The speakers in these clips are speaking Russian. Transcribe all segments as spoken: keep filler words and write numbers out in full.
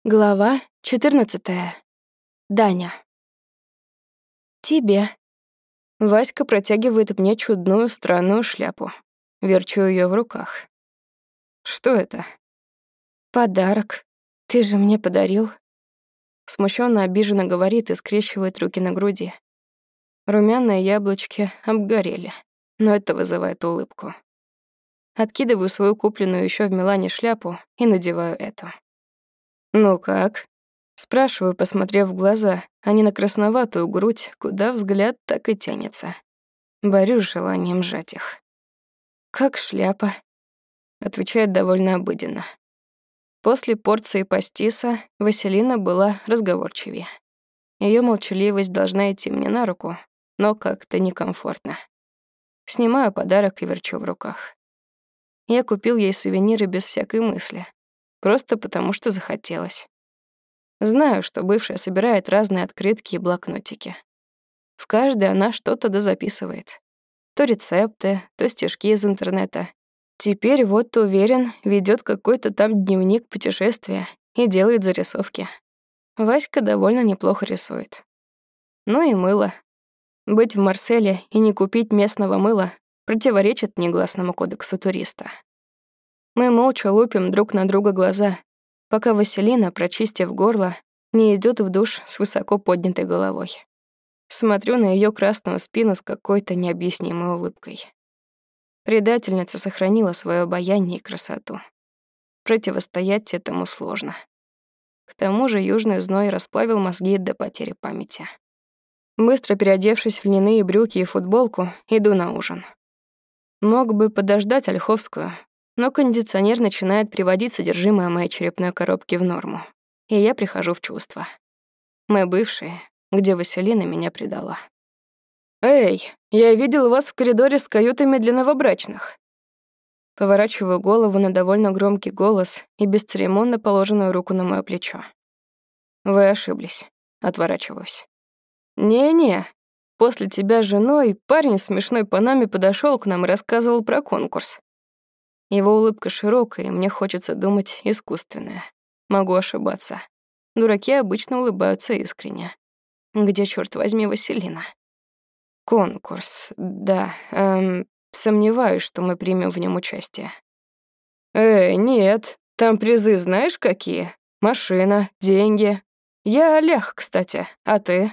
Глава четырнадцатая. Даня. Тебе. Васька протягивает мне чудную странную шляпу. Верчу ее в руках. Что это? Подарок. Ты же мне подарил. Смущенно, обиженно говорит и скрещивает руки на груди. Румяные яблочки обгорели, но это вызывает улыбку. Откидываю свою купленную еще в Милане шляпу и надеваю эту. «Ну как?» Спрашиваю, посмотрев в глаза, а не на красноватую грудь, куда взгляд так и тянется. Борюсь с желанием сжать их. «Как шляпа», — отвечает довольно обыденно. После порции пастиса Василина была разговорчивее. Её молчаливость должна идти мне на руку, но как-то некомфортно. Снимаю подарок и верчу в руках. Я купил ей сувениры без всякой мысли, просто потому что захотелось. Знаю, что бывшая собирает разные открытки и блокнотики. В каждой она что-то дозаписывает. То рецепты, то стишки из интернета. Теперь, вот уверен, ведёт какой-то там дневник путешествия и делает зарисовки. Васька довольно неплохо рисует. Ну и мыло. Быть в Марселе и не купить местного мыла противоречит негласному кодексу туриста. Мы молча лупим друг на друга глаза, пока Василина, прочистив горло, не идёт в душ с высоко поднятой головой. Смотрю на её красную спину с какой-то необъяснимой улыбкой. Предательница сохранила своё обаяние и красоту. Противостоять этому сложно. К тому же южный зной расплавил мозги до потери памяти. Быстро переодевшись в льняные брюки и футболку, иду на ужин. Мог бы подождать Ольховскую, но кондиционер начинает приводить содержимое моей черепной коробки в норму, и я прихожу в чувство. Мы бывшие, где Василина меня предала. «Эй, я видел вас в коридоре с каютами для новобрачных». Поворачиваю голову на довольно громкий голос и бесцеремонно положенную руку на моё плечо. «Вы ошиблись». Отворачиваюсь. «Не-не, после тебя с женой парень в смешной панаме подошёл к нам и рассказывал про конкурс». Его улыбка широкая, и мне хочется думать искусственная. Могу ошибаться. Дураки обычно улыбаются искренне. Где, чёрт возьми, Василина? Конкурс, да. Эм, сомневаюсь, что мы примем в нём участие. Эй, нет, там призы знаешь какие? Машина, деньги. Я Олег, кстати, а ты?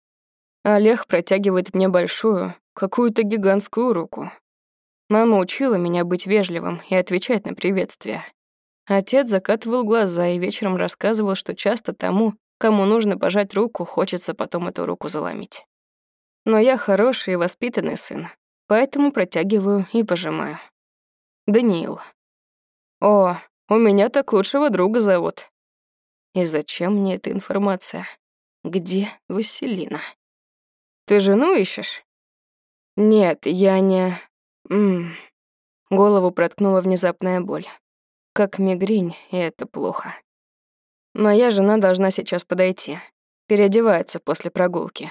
Олег протягивает мне большую, какую-то гигантскую руку. Мама учила меня быть вежливым и отвечать на приветствия. Отец закатывал глаза и вечером рассказывал, что часто тому, кому нужно пожать руку, хочется потом эту руку заломить. Но я хороший и воспитанный сын, поэтому протягиваю и пожимаю. Даниил. О, у меня так лучшего друга зовут. И зачем мне эта информация? Где Василина? Ты жену ищешь? Нет, я не... М-м. Голову проткнула внезапная боль. Как мигрень, и это плохо. Моя жена должна сейчас подойти. Переодевается после прогулки.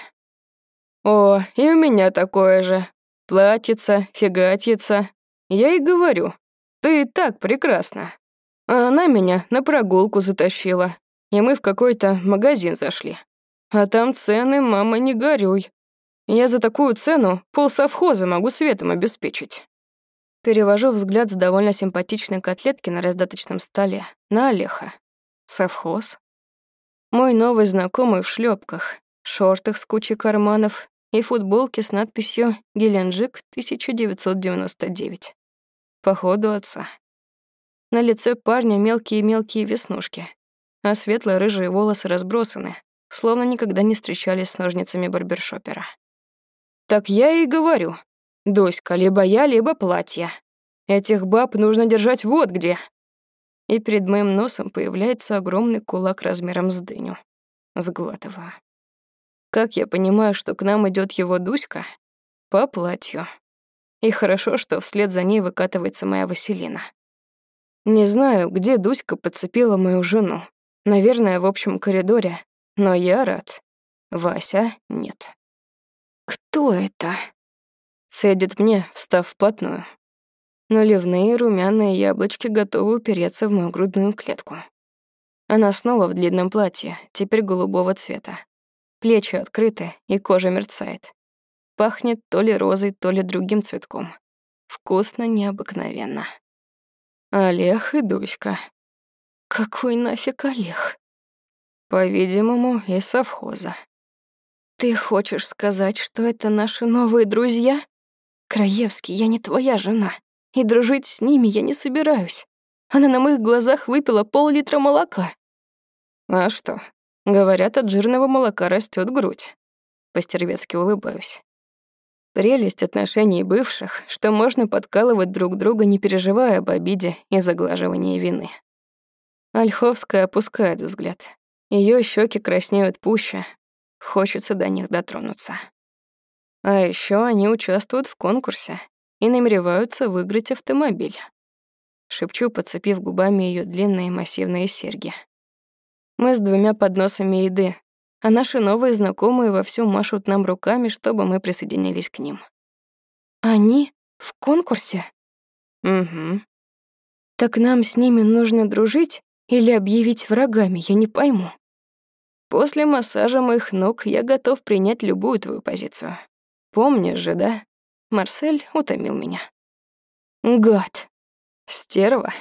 О, и у меня такое же. Платьица, фигатьица. Я и говорю, ты и так прекрасна. А она меня на прогулку затащила, и мы в какой-то магазин зашли. А там цены, мама, не горюй. Я за такую цену полсовхоза могу светом обеспечить. Перевожу взгляд с довольно симпатичной котлетки на раздаточном столе на Олеха. Совхоз. Мой новый знакомый в шлёпках, шортах с кучей карманов и футболке с надписью «Геленджик тысяча девятьсот девяносто девять». Походу отца. На лице парня мелкие-мелкие веснушки, а светло-рыжие волосы разбросаны, словно никогда не встречались с ножницами барбершопера. Так я и говорю. Доська, либо я, либо платье. Этих баб нужно держать вот где. И перед моим носом появляется огромный кулак размером с дыню. Сглатываю. Как я понимаю, что к нам идёт его Дуська? По платью. И хорошо, что вслед за ней выкатывается моя Василина. Не знаю, где Дуська подцепила мою жену. Наверное, в общем коридоре. Но я рад. Вася нет. «Кто это?» Цедит мне, встав вплотную. Наливные румяные яблочки готовы упереться в мою грудную клетку. Она снова в длинном платье, теперь голубого цвета. Плечи открыты, и кожа мерцает. Пахнет то ли розой, то ли другим цветком. Вкусно необыкновенно. Олег и Дуська. Какой нафиг Олег? По-видимому, из совхоза. Ты хочешь сказать, что это наши новые друзья? Краевский, я не твоя жена, и дружить с ними я не собираюсь. Она на моих глазах выпила пол-литра молока. А что? Говорят, от жирного молока растет грудь. По-стервецки улыбаюсь. Прелесть отношений бывших, что можно подкалывать друг друга, не переживая об обиде и заглаживании вины. Ольховская опускает взгляд. Ее щеки краснеют пуще. Хочется до них дотронуться. А еще они участвуют в конкурсе и намереваются выиграть автомобиль. Шепчу, подцепив губами ее длинные массивные серьги. Мы с двумя подносами еды, а наши новые знакомые вовсю машут нам руками, чтобы мы присоединились к ним. Они в конкурсе? Угу. Так нам с ними нужно дружить или объявить врагами, я не пойму. После массажа моих ног я готов принять любую твою позицию. Помнишь же, да? Марсель утомил меня. Гад. Стерва.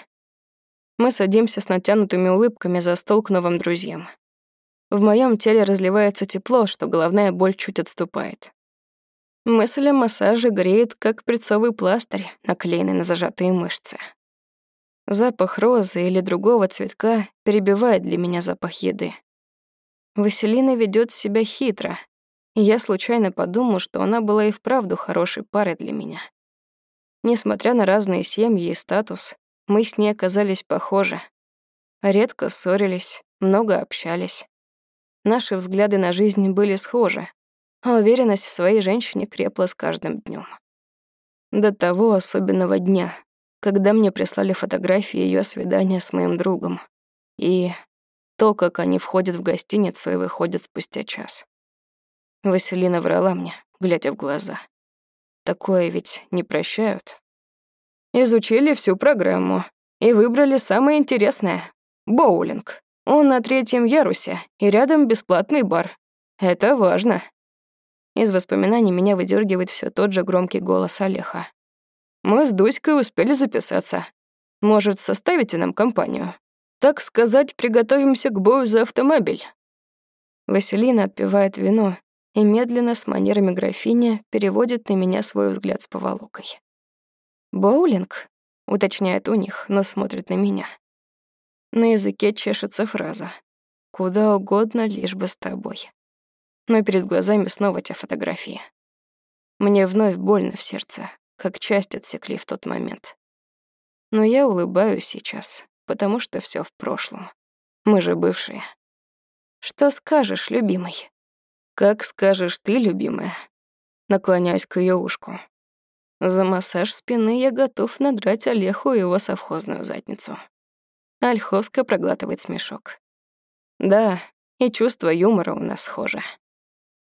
Мы садимся с натянутыми улыбками за стол к новым друзьям. В моем теле разливается тепло, что головная боль чуть отступает. Мысль о массаже греет, как прицовый пластырь, наклеенный на зажатые мышцы. Запах розы или другого цветка перебивает для меня запах еды. Василина ведет себя хитро, и я случайно подумал, что она была и вправду хорошей парой для меня. Несмотря на разные семьи и статус, мы с ней оказались похожи. Редко ссорились, много общались. Наши взгляды на жизнь были схожи, а уверенность в своей женщине крепла с каждым днем. До того особенного дня, когда мне прислали фотографии ее свидания с моим другом, и то, как они входят в гостиницу и выходят спустя час. Василина врала мне, глядя в глаза. Такое ведь не прощают. Изучили всю программу и выбрали самое интересное — боулинг. Он на третьем ярусе, и рядом бесплатный бар. Это важно. Из воспоминаний меня выдергивает все тот же громкий голос Олега. Мы с Дуськой успели записаться. Может, составите нам компанию? Так сказать, приготовимся к бою за автомобиль. Василина отпивает вино и медленно, с манерами графиня, переводит на меня свой взгляд с поволокой. «Боулинг?» — уточняет у них, но смотрит на меня. На языке чешется фраза «Куда угодно, лишь бы с тобой». Но перед глазами снова те фотографии. Мне вновь больно в сердце, как часть отсекли в тот момент. Но я улыбаюсь сейчас, потому что все в прошлом. Мы же бывшие. Что скажешь, любимый? Как скажешь ты, любимая? Наклоняюсь к ее ушку. За массаж спины я готов надрать Олеху и его совхозную задницу. Ольховская проглатывает смешок. Да, и чувство юмора у нас схоже.